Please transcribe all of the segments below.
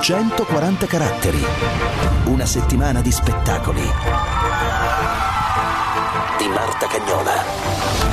140 caratteri. Una settimana di spettacoli di Marta Cagnola.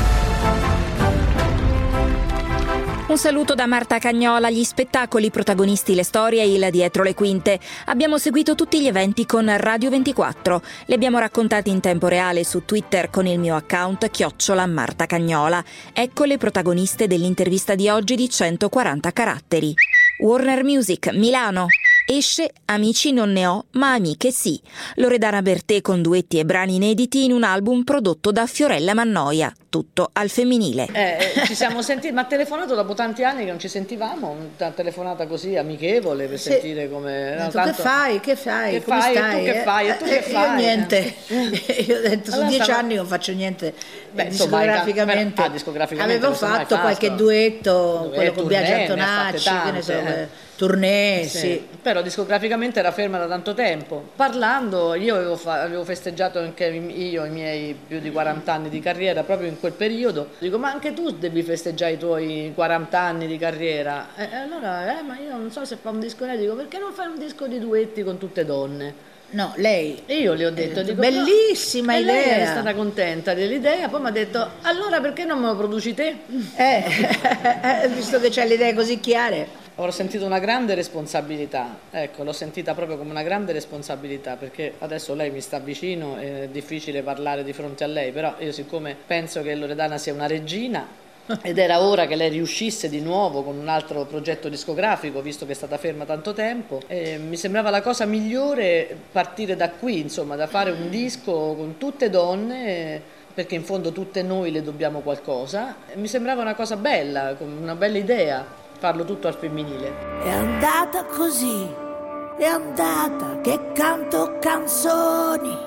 Un saluto da Marta Cagnola. Gli spettacoli, protagonisti, le storie e il dietro le quinte. Abbiamo seguito tutti gli eventi con Radio 24. Li abbiamo raccontati in tempo reale su Twitter con il mio account @Marta Cagnola. Ecco le protagoniste dell'intervista di oggi di 140 caratteri. Warner Music, Milano. Esce Amici non ne ho, ma amiche sì. Loredana Bertè con duetti e brani inediti in un album prodotto da Fiorella Mannoia, tutto al femminile. Ci siamo sentiti, ma ha telefonato dopo tanti anni che non ci sentivamo, una telefonata così amichevole per sentire come... No, tanto... Che fai? Come stai? E tu che fai? Io niente. Io ho detto, sono 10 anni che non faccio niente. Discograficamente. Avevo fatto qualche duetto, quello con Biagio Antonacci, che ne so... Tournée, sì. Però discograficamente era ferma da tanto tempo. Parlando, io avevo festeggiato anche io i miei più di 40 anni di carriera proprio in quel periodo. Dico, ma anche tu devi festeggiare i tuoi 40 anni di carriera. E allora, ma io non so se fa un disco, dico, perché non fai un disco di duetti con tutte donne? No, lei. E io le ho detto, dico, bellissima idea. Lei è stata contenta dell'idea, poi mi ha detto, allora perché non me lo produci te? Visto che c'hai le idee così chiare. Ho sentito una grande responsabilità, ecco, l'ho sentita proprio come una grande responsabilità, perché adesso lei mi sta vicino, è difficile parlare di fronte a lei, però io siccome penso che Loredana sia una regina, ed era ora che lei riuscisse di nuovo con un altro progetto discografico, visto che è stata ferma tanto tempo, mi sembrava la cosa migliore partire da qui, insomma, da fare un disco con tutte donne, perché in fondo tutte noi le dobbiamo qualcosa. Mi sembrava una cosa bella, una bella idea, farlo tutto al femminile. È andata così, è andata che canto canzoni.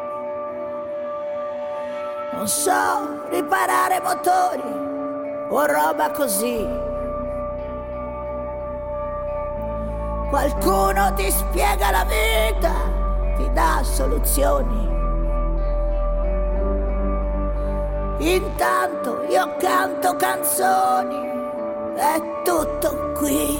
Non so riparare motori o roba così. Qualcuno ti spiega la vita, ti dà soluzioni. Intanto io canto canzoni, è tutto qui.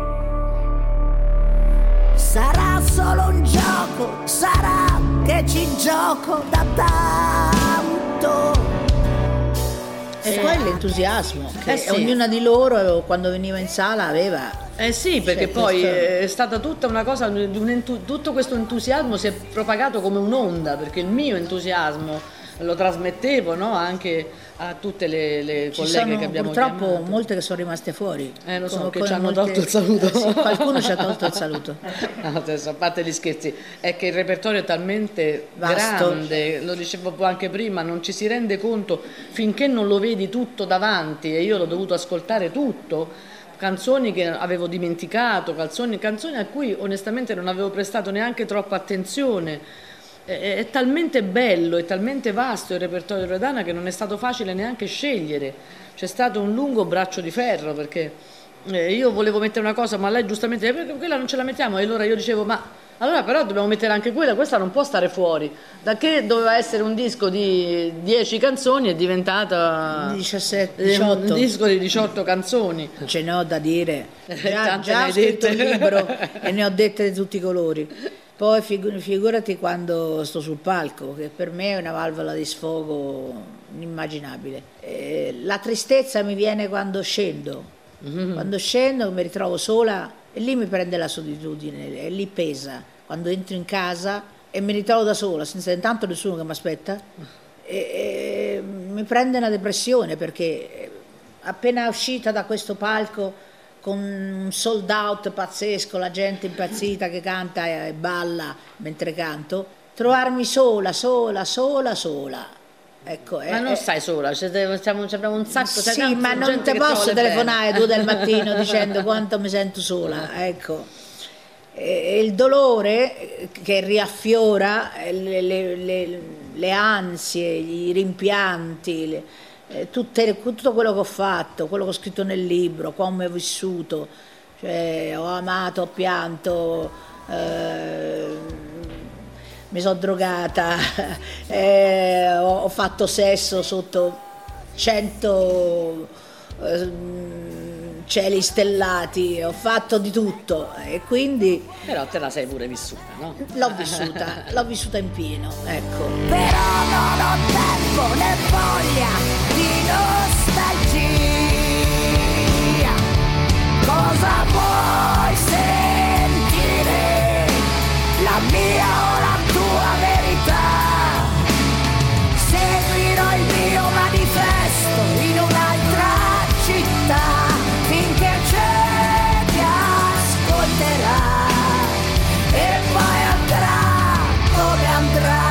Sarà solo un gioco, sarà che ci gioco da tanto. E poi l'entusiasmo che sì. Ognuna di loro quando veniva in sala aveva. Sì, perché poi è stata tutta una cosa, tutto questo entusiasmo si è propagato come un'onda, perché il mio entusiasmo lo trasmettevo, no? Anche a tutte le colleghe che abbiamo purtroppo chiamato. Molte che sono rimaste fuori. Lo so, che ci hanno tolto il saluto. Sì, qualcuno ci ha tolto il saluto. No, adesso, a parte gli scherzi, è che il repertorio è talmente vasto, grande, lo dicevo anche prima, non ci si rende conto finché non lo vedi tutto davanti, e io l'ho dovuto ascoltare tutto, canzoni che avevo dimenticato, canzoni a cui onestamente non avevo prestato neanche troppa attenzione. È talmente bello, è talmente vasto il repertorio di Loredana che non è stato facile neanche scegliere. C'è stato un lungo braccio di ferro, perché io volevo mettere una cosa, ma lei giustamente perché quella non ce la mettiamo, e allora io dicevo, ma allora però dobbiamo mettere anche questa non può stare fuori. Da che doveva essere un disco di 10 canzoni è diventata 17, 18. Un disco di 18 canzoni. Ce ne ho da dire, già ho scritto un libro e ne ho dette di tutti i colori. Poi figurati quando sto sul palco, che per me è una valvola di sfogo inimmaginabile. La tristezza mi viene quando scendo. Quando scendo mi ritrovo sola e lì mi prende la solitudine, e lì pesa. Quando entro in casa e mi ritrovo da sola, senza intanto nessuno che mi aspetta, e mi prende una depressione, perché appena uscita da questo palco con un sold out pazzesco, la gente impazzita che canta e balla mentre canto, trovarmi sola. Ecco, ma non stai sola, abbiamo un sacco. Sì, ma non te posso telefonare 2 del mattino dicendo quanto mi sento sola, ecco. E il dolore che riaffiora, le ansie, i rimpianti, tutto quello che ho fatto, quello che ho scritto nel libro, come ho vissuto, cioè ho amato, ho pianto, mi sono drogata, ho fatto sesso sotto 100 cieli stellati, ho fatto di tutto e quindi... Però te la sei pure vissuta, no? L'ho vissuta in pieno, ecco. Però non ho tempo né voglia di nostalgia. Cosa vuoi sentire? La mia o la tua verità? Seguirò il mio manifesto in un'altra città finché c'è chi ascolterà e poi andrà come andrà.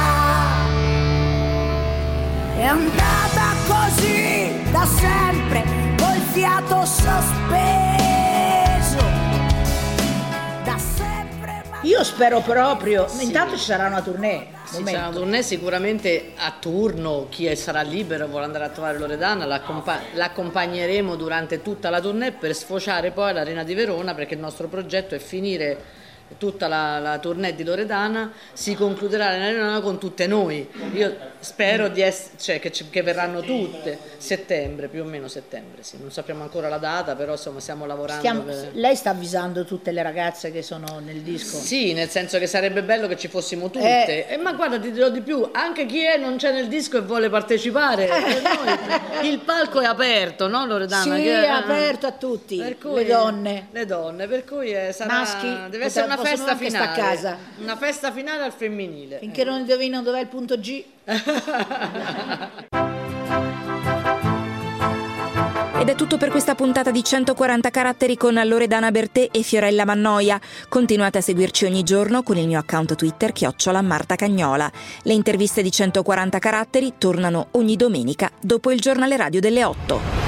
È andata così da sempre col fiato sospeso da sempre. Io spero proprio, intanto ci sarà una tournée. Sì, c'è una tournée sicuramente a turno, chi sarà libero vuole andare a trovare Loredana l'accompagneremo durante tutta la tournée per sfociare poi all'Arena di Verona, perché il nostro progetto è finire tutta la tournée di Loredana, si concluderà l'Arena con tutte noi. Io spero che verranno tutte settembre, più o meno settembre, sì. Non sappiamo ancora la data, però insomma stiamo lavorando. Lei sta avvisando tutte le ragazze che sono nel disco? Sì, nel senso che sarebbe bello che ci fossimo tutte. Ma guarda, ti dirò di più, anche chi non c'è nel disco e vuole partecipare, il palco è aperto, no Loredana? Sì, è aperto a tutti, le donne, per cui sarà, maschi, deve essere una festa finale, a casa. Una festa finale al femminile. Finché non indovinano dov'è il punto G. Ed è tutto per questa puntata di 140 caratteri con Loredana Bertè e Fiorella Mannoia. Continuate a seguirci ogni giorno con il mio account Twitter @MartaCagnola. Le interviste di 140 caratteri tornano ogni domenica dopo il giornale radio delle 8.